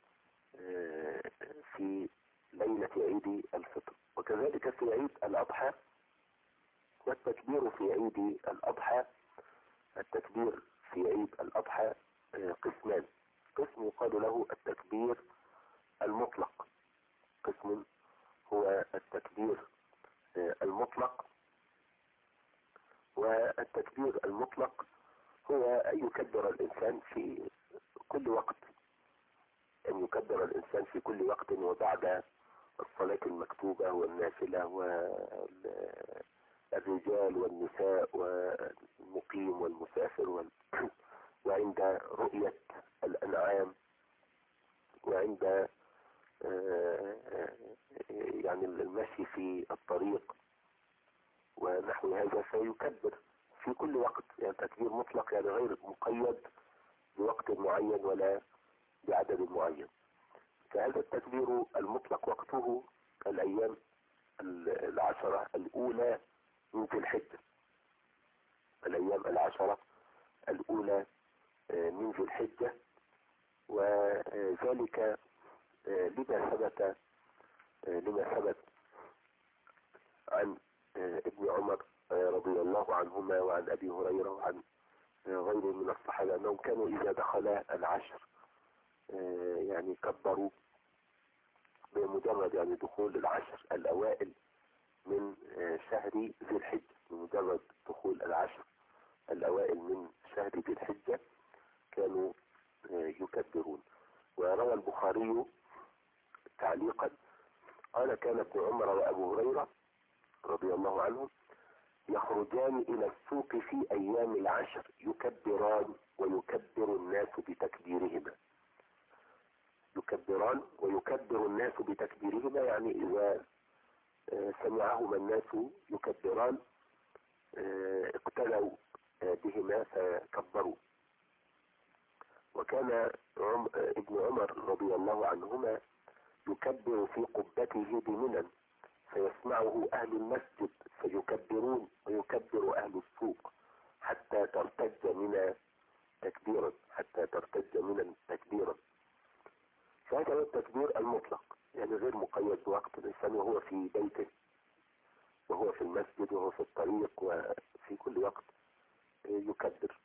في ليلة عيد الفطر. وكذلك في عيد الأضحى. والتكبير في عيد الأضحى، التكبير في عيد الأضحى قسمان. قسم يقال له التكبير المطلق، قسم هو التكبير المطلق. والتكبير المطلق هو أن يكبر الإنسان في كل وقت، أن يكبر الإنسان في كل وقت وبعد الصلاة المكتوبة والنافلة والرجال والنساء والمقيم والمسافر وال... وعند رؤية الأنعام، وعند يعني المشي في الطريق ونحو هذا، فيكبر في كل وقت. يعني تكبير مطلق يعني غير مقيد بوقت معين ولا بعدد معين. فهذا التكبير المطلق وقته الأيام العشرة الأولى من ذي الحجة، الأيام العشرة الأولى من ذي الحجة. وذلك لما ثبت لما ثبت عن ابن عمر رضي الله عنهما وعن أبي هريرة وعن غيره من الصحابة أنهم كانوا إذا دخل العشر يعني كبروا بمجرد يعني دخول العشر الأوائل من شهر ذي الحجة، بمجرد دخول العشر الأوائل من شهر ذي الحجة كانوا يكبرون. وروى البخاري تعليقا قال كان ابن عمر وأبو هريرة رضي الله عنهم يخرجان إلى السوق في أيام العشر يكبران ويكبر الناس بتكبيرهما. يكبران ويكبر الناس بتكبيرهما يعني إذا سمعهما الناس يكبران اقتلوا بهما فكبروا. وكان ابن عمر رضي الله عنهما يكبر في قبته بمنى فيسمعه أهل المسجد فيكبرون ويكبر أهل السوق حتى ترتج منى تكبيرا، حتى ترتج منى تكبيرا. فهذا هو التكبير المطلق، يعني غير مقيد بوقت. الإنسان وهو في بيته وهو في المسجد وهو في الطريق وفي كل وقت يكبر.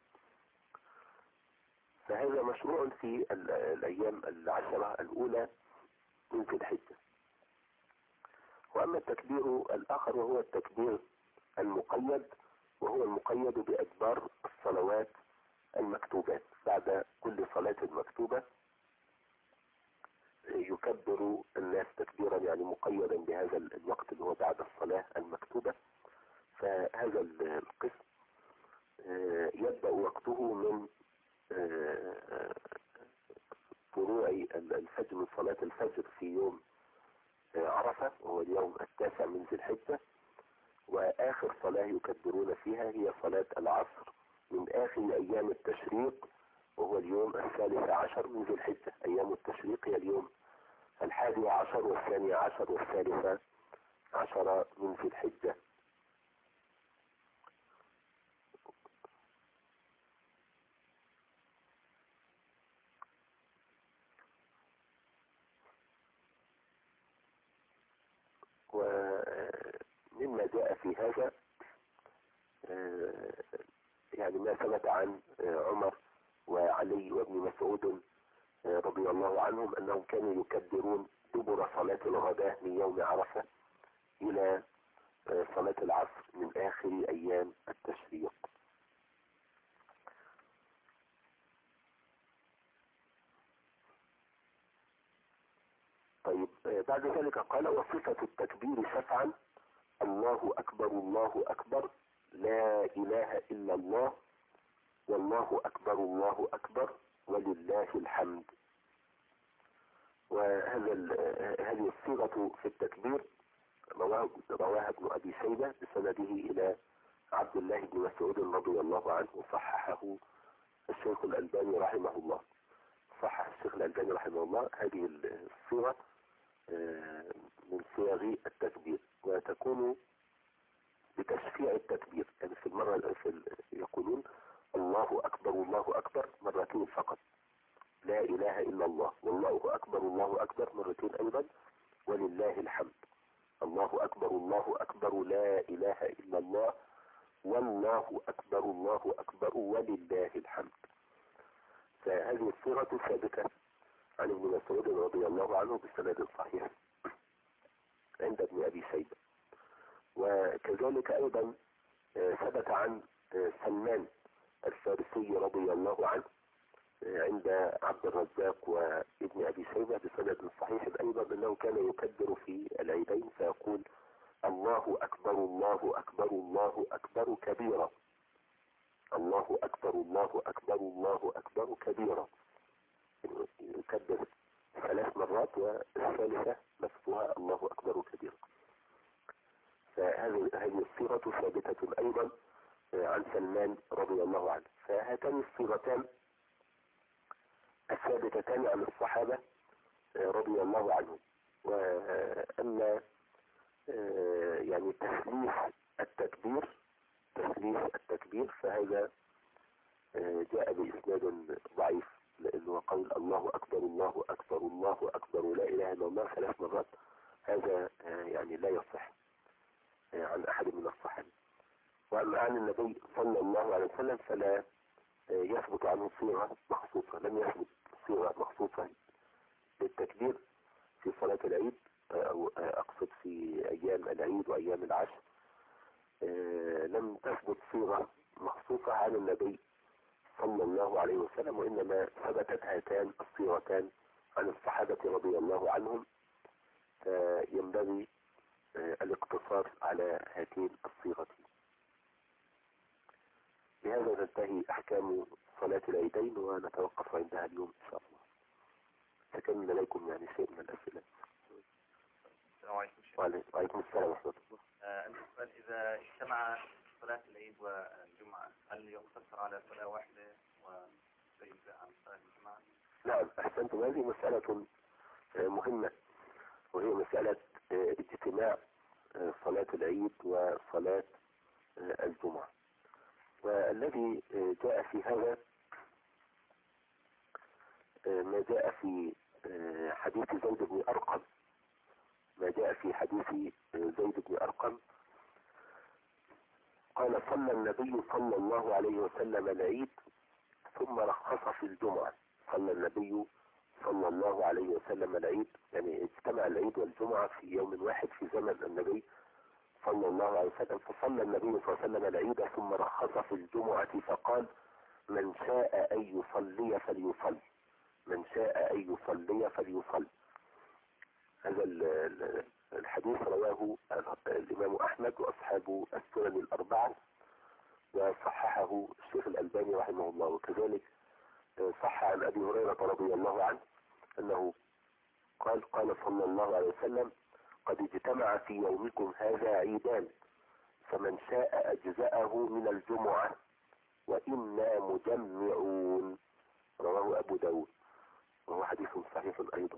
فهذا مشروع في الأيام العشرة الأولى من ذي الحجة. وأما التكبير الآخر وهو التكبير المقيد، وهو المقيد بأدبار الصلوات المكتوبات. بعد كل صلاة مكتوبة يكبر الناس تكبيرا يعني مقيدا بهذا الوقت اللي هو بعد الصلاة المكتوبة. فهذا القسم يبدأ وقته من طلوع الفجر، من صلاة الفجر في يوم عرفة وهو اليوم التاسع من ذي الحجة. وآخر صلاة يكبرون فيها هي صلاة العصر من آخر أيام التشريق وهو اليوم الثالث عشر من ذي الحجة. أيام التشريق هي اليوم الحادي عشر والثاني عشر والثالث عشر من ذي الحجة. ومما جاء في هذا يعني ما ثبت عن عمر وعلي وابن مسعود رضي الله عنهم أنهم كانوا يكبرون دبر صلاة الغداء من يوم عرفة إلى صلاة العصر من آخر أيام التشريق. طيب بعد ذلك قال وصفة التكبير شفعا الله أكبر الله أكبر لا إله إلا الله والله أكبر الله أكبر ولله الحمد. وهذا هذه الصيغة في التكبير رواها ابن أبي شيبة بسنده إلى عبد الله بن مسعود رضي الله عنه وصححه الشيخ الألباني رحمه الله، صحح الشيخ الألباني رحمه الله هذه الصيغة من صيغ التكبير، وتكون بتشفيع التكبير. يعني في المرة في ال... يقولون الله أكبر الله أكبر مرتين فقط، لا إله إلا الله، والله أكبر الله أكبر مرتين أيضا، ولله الحمد. الله أكبر الله أكبر لا إله إلا الله، والله أكبر الله أكبر ولله الحمد. فهذه الصيغة ثابتة عن ابن مسعود رضي الله عنه بسند صحيح عند ابن أبي شيبة. وكذلك أيضا ثبت عن سلمان الفارسي رضي الله عنه عند عبد الرزاق وابن أبي شيبة بسند صحيح أيضا أنه كان يكبر في العيدين فيقول الله أكبر الله أكبر الله أكبر كبيرا، الله أكبر الله أكبر الله أكبر كبيرا، يكبر ثلاث مرات والثالثة نفسها الله أكبر كبيرا. فهذه هذه الصيغة ثابتة أيضا عن سلمان رضي الله عنه. فهاتان الصيغتان الثابتتان عن الصحابة رضي الله عنهم. وأما يعني تثليث التكبير تثليث التكبير فهذا جاء بإسناد ضعيف، لأنه قول الله أكبر الله أكبر الله أكبر لا إله إلا الله ثلاث مرات، هذا يعني لا يصح عن أحد من الصحابة. وأما عن النبي صلى الله عليه وسلم فلا يثبت عنه صيغة مخصوصة، لم يثبت صيغة مخصوصة للتكبير في صلاة العيد، أو أقصد في أيام العيد وأيام العشر، لم تثبت صيغة مخصوصة عن النبي صلى الله عليه وسلم، وإنما ثبتت هاتان الصيغتان عن الصحابة رضي الله عنهم، فينبغي الاقتصار على هاتين الصيغتين. بهذا تنتهي أحكام صلاة العيدين، ونتوقف عندها اليوم إن شاء الله. فكان لديكم يعني شيء من الأسئلة. السلام عليكم. وعليكم السلام ورحمة الله. السؤال إذا اجتمع صلاة العيد والجمعة هل يقتصر على صلاة واحدة ويجزئ عن صلاة الجمعة؟ نعم أحسنتم. هذه مسألة مهمة، وهي مسألة اجتماع صلاة العيد وصلاة الجمعة. والذي جاء في هذا ما جاء في حديث زيد بن أرقم ما جاء في حديث زيد بن أرقم قال صلى النبي صلى الله عليه وسلم العيد ثم رخص في الجمعة. صلى النبي صلى الله عليه وسلم العيد، يعني اجتمع العيد والجمعة في يوم واحد في زمن النبي صلى الله عليه وسلم. فصلى النبي صلى الله عليه وسلم العيد ثم رخص في الجمعة فقال من شاء أن يصلي فليصل، من شاء أن يصلي فليصل. هذا الحديث رواه الإمام أحمد وأصحاب السنن الأربعة، وصححه الشيخ الألباني رحمه الله. وكذلك صح عن أبي هريرة رضي الله عنه أنه قال قال صلى الله عليه وسلم قد اجتمع في يومكم هذا عيدان فمن شاء أجزأه من الجمعة وإنا مجمعون. رواه أبو داود وهو حديث صحيح أيضا.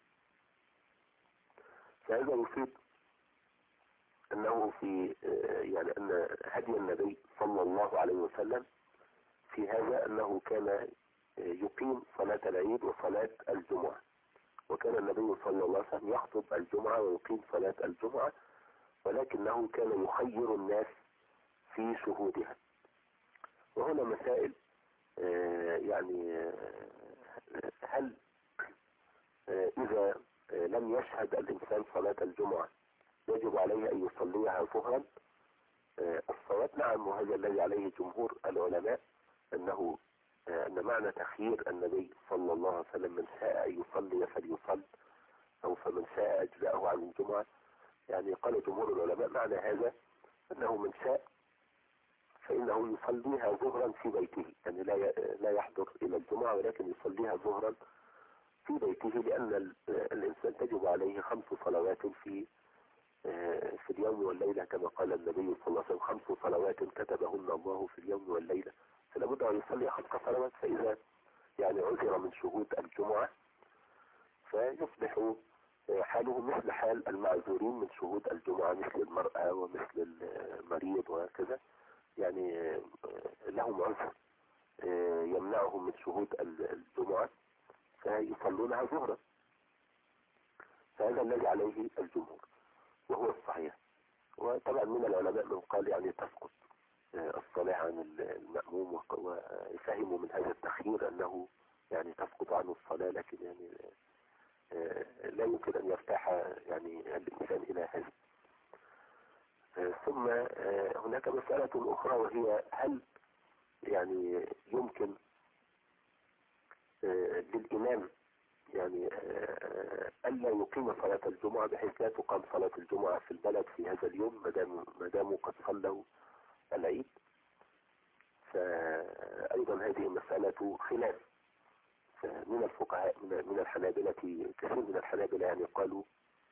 فهذا يفيد أنه في يعني أن هدي النبي صلى الله عليه وسلم في هذا أنه كان يقيم صلاة العيد وصلاة الجمعة، وكان النبي صلى الله عليه وسلم يخطب الجمعة ويقيم صلاة الجمعة، ولكنه كان يخير الناس في شهودها. وهنا مسائل يعني هل إذا لم يشهد الإنسان صلاة الجمعة يجب عليه أن يصليها ظهرا؟ الصواب نعم، وهذا الذي عليه جمهور العلماء، أنه أن معنى تخيير النبي صلى الله عليه وسلم من شاء أن يصلي فليصل أو فمن شاء أجزأه عن الجمعة، يعني قال جمهور العلماء معنى هذا أنه من شاء فإنه يصليها ظهرا في بيته، يعني لا لا يحضر إلى الجمعة ولكن يصليها ظهرا في بيته، لأن الإنسان تجب عليه خمس صلوات في في اليوم والليلة، كما قال النبي صلى الله عليه وسلم خمس صلوات كتبهن الله في اليوم والليلة فلا بد أن يصلي خمس صلوات. فإذا يعني عذر من شهود الجمعة فيصبح حاله مثل حال المعذورين من شهود الجمعة، مثل المرأة ومثل المريض وكذا، يعني لهم عذر يمنعهم من شهود الجمعة فيصلونها ظهرا. فهذا الذي عليه الجمهور وهو الصحيح. وطبعا من العلماء من قال يعني تسقط الصلاة عن المأموم، وفهموا من هذا التخيير أنه يعني تسقط عنه الصلاة، لكن يعني لا يمكن أن يرتاح يعني الإنسان إلى هذا. ثم هناك مسألة أخرى، وهي هل يعني يمكن للإمام يعني ألا يقيم صلاة الجمعة بحيث لا تقام صلاة الجمعة في البلد في هذا اليوم ما داموا قد صلوا العيد؟ فأيضا هذه مسألة خلاف من الفقهاء من الحنابلة. كثير من الحنابلة يعني قالوا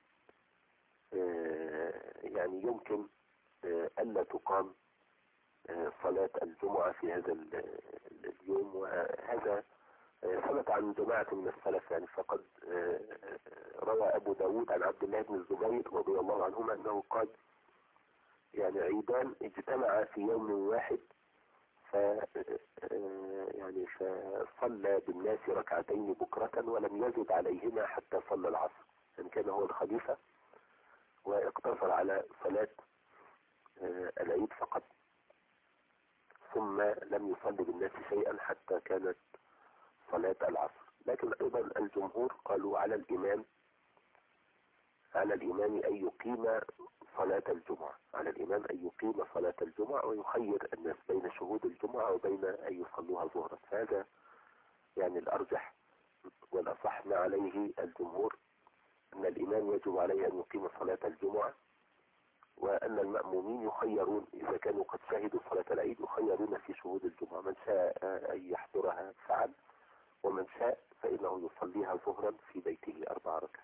يعني يمكن ألا تقام صلاة الجمعة في هذا اليوم، وهذا ثبت عن جماعة من السلف. يعني فقد روى أبو داود عن عبد الله بن الزبير رضي الله عنهما أنه قال يعني عيدان اجتمعا في يوم واحد، ف يعني فصلى بالناس ركعتين بكرة ولم يزد عليهما حتى صلى العصر. يعني كان هو الخليفة واقتصر على صلاة العيد فقط، ثم لم يصلي بالناس شيئا حتى كانت صلاة العصر. لكن أيضا الجمهور قالوا على الإمام على الإمام أن يقيم صلاة الجمعة على الإمام أن يقيم صلاة الجمعة ويخير الناس بين شهود الجمعة وبين أن يصلوها ظهرا. هذا يعني الأرجح والأصح ما عليه الجمهور، أن الإمام يجب عليه أن يقيم صلاة الجمعة، وأن المأمومين يخيرون إذا كانوا قد شهدوا صلاة العيد يخيرون في شهود الجمعة، من شاء أن يحضرها فعل، ومن شاء فإنه يصليها ظهرا في بيته أربع ركعات.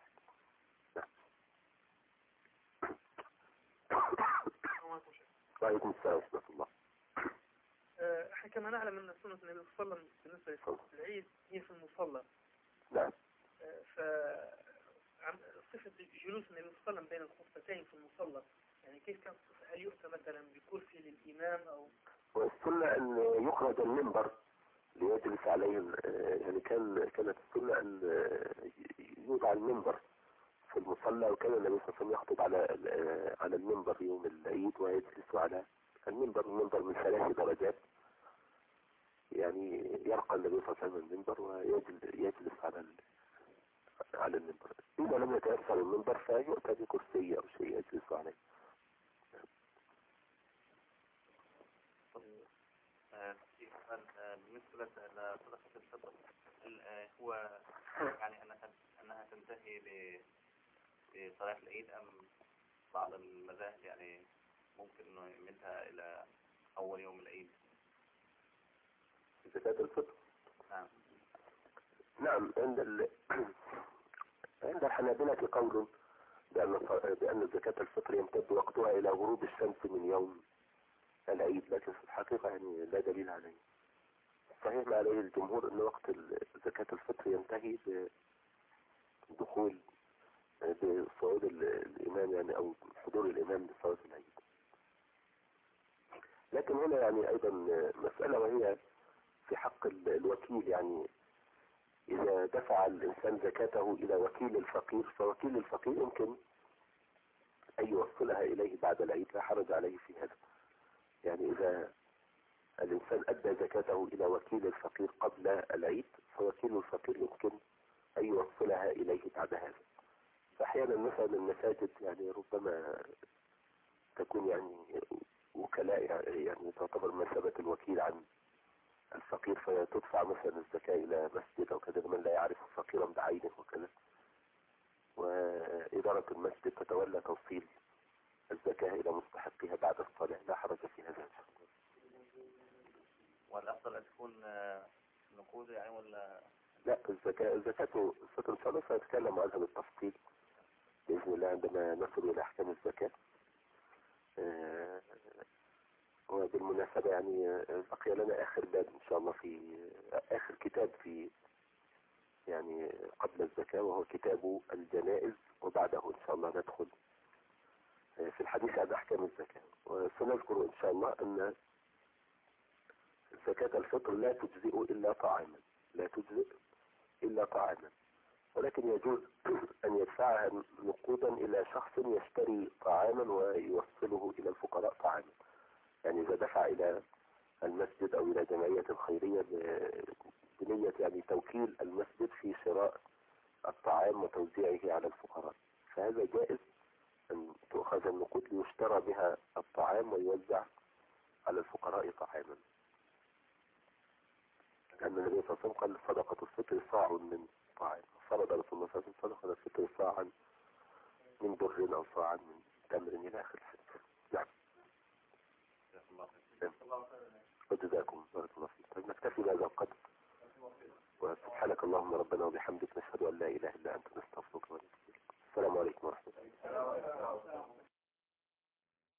وعليكم السلام ورحمة الله. احنا كما نعلم ان سنة النبي صلى الله عليه وسلم بالنسبة للعيد هي في المصلى. نعم. ف صفة جلوس النبي صلى الله عليه وسلم بين الخطبتين في المصلى، يعني كيف كان؟ هل يؤتى مثلا بكرسي للإمام أو؟ والسنة أن يخرج المنبر ليجلس عليه، يعني كان كانت السنة أن يوضع المنبر في المصلى، وكان النبي صلى الله عليه وسلم يخطب على على المنبر يوم العيد ويجلس على المنبر. المنبر من ثلاث درجات، يعني يرقى النبي صلى الله عليه وسلم المنبر ويجلس على على المنبر. إذا لم يتيسر المنبر فيؤتى بكرسي أو شيء يجلس عليه. بالنسبة لصدقة الفطر، هو يعني أنها أنها تنتهي بصلاة العيد، أم بعض المذاهب يعني ممكن إنه يمدها إلى أول يوم العيد؟ زكاة الفطر. نعم. نعم. عند ال... عند الحنابلة قول بأن بأن زكاة الفطر يمتد وقتها إلى غروب الشمس من يوم العيد، لكن في الحقيقة يعني لا دليل عليه. صحيح ما عليه الجمهور أن وقت زكاة الفطر ينتهي بدخول بصعود الإمام يعني أو حضور الإمام لصلاة العيد. لكن هنا يعني أيضا مسألة، وهي في حق الوكيل. يعني إذا دفع الإنسان زكاته إلى وكيل الفقير، فوكيل الفقير يمكن أن يوصلها إليه بعد العيد، لا حرج عليه في هذا. يعني إذا الإنسان أدى زكاته إلى وكيل الفقير قبل العيد، فوكيل الفقير يمكن أن يوصلها إليه بعد هذا. فأحيانا مثلا المساجد يعني ربما تكون يعني وكلاء، يعني تعتبر مثابة الوكيل عن الفقير، فتدفع مثلا الزكاة إلى مسجد أو كذا من لا يعرف فقيرا بعينه وكذا، وإدارة المسجد تتولى توصيل الزكاة إلى مستحقها بعد الصلاة، لا حرج في هذا. والأفضل أن تكون نقود يعني ولا؟ لا، الزكاة الزكاة الفطر إن شاء الله سنتكلم عنها بالتفصيل بإذن الله عندما نصل إلى أحكام الزكاة. وبالمناسبة يعني بقي لنا آخر باب إن شاء الله، في آخر كتاب في يعني قبل الزكاة، وهو كتاب الجنائز، وبعده إن شاء الله ندخل في الحديث عن أحكام الزكاة. وسنذكر إن شاء الله أن زكاة الفطر لا تجزئ إلا طعاما، لا تجزئ إلا طعاما، ولكن يجوز أن يدفعها نقودا إلى شخص يشتري طعاما ويوصله إلى الفقراء طعاما. يعني إذا دفع إلى المسجد أو إلى جمعية خيرية بنية يعني توكيل المسجد في شراء الطعام وتوزيعه على الفقراء، فهذا جائز أن تؤخذ النقود ليشترى بها الطعام ويوزع على الفقراء طعاما. لأن النبي صلى الله عليه وسلم قال صدقة الفطر صاع من طعام، فرض رسول الله صلى الله عليه وسلم صدقة الفطر صاعا من بر أو صاعا من تمر إلى آخره.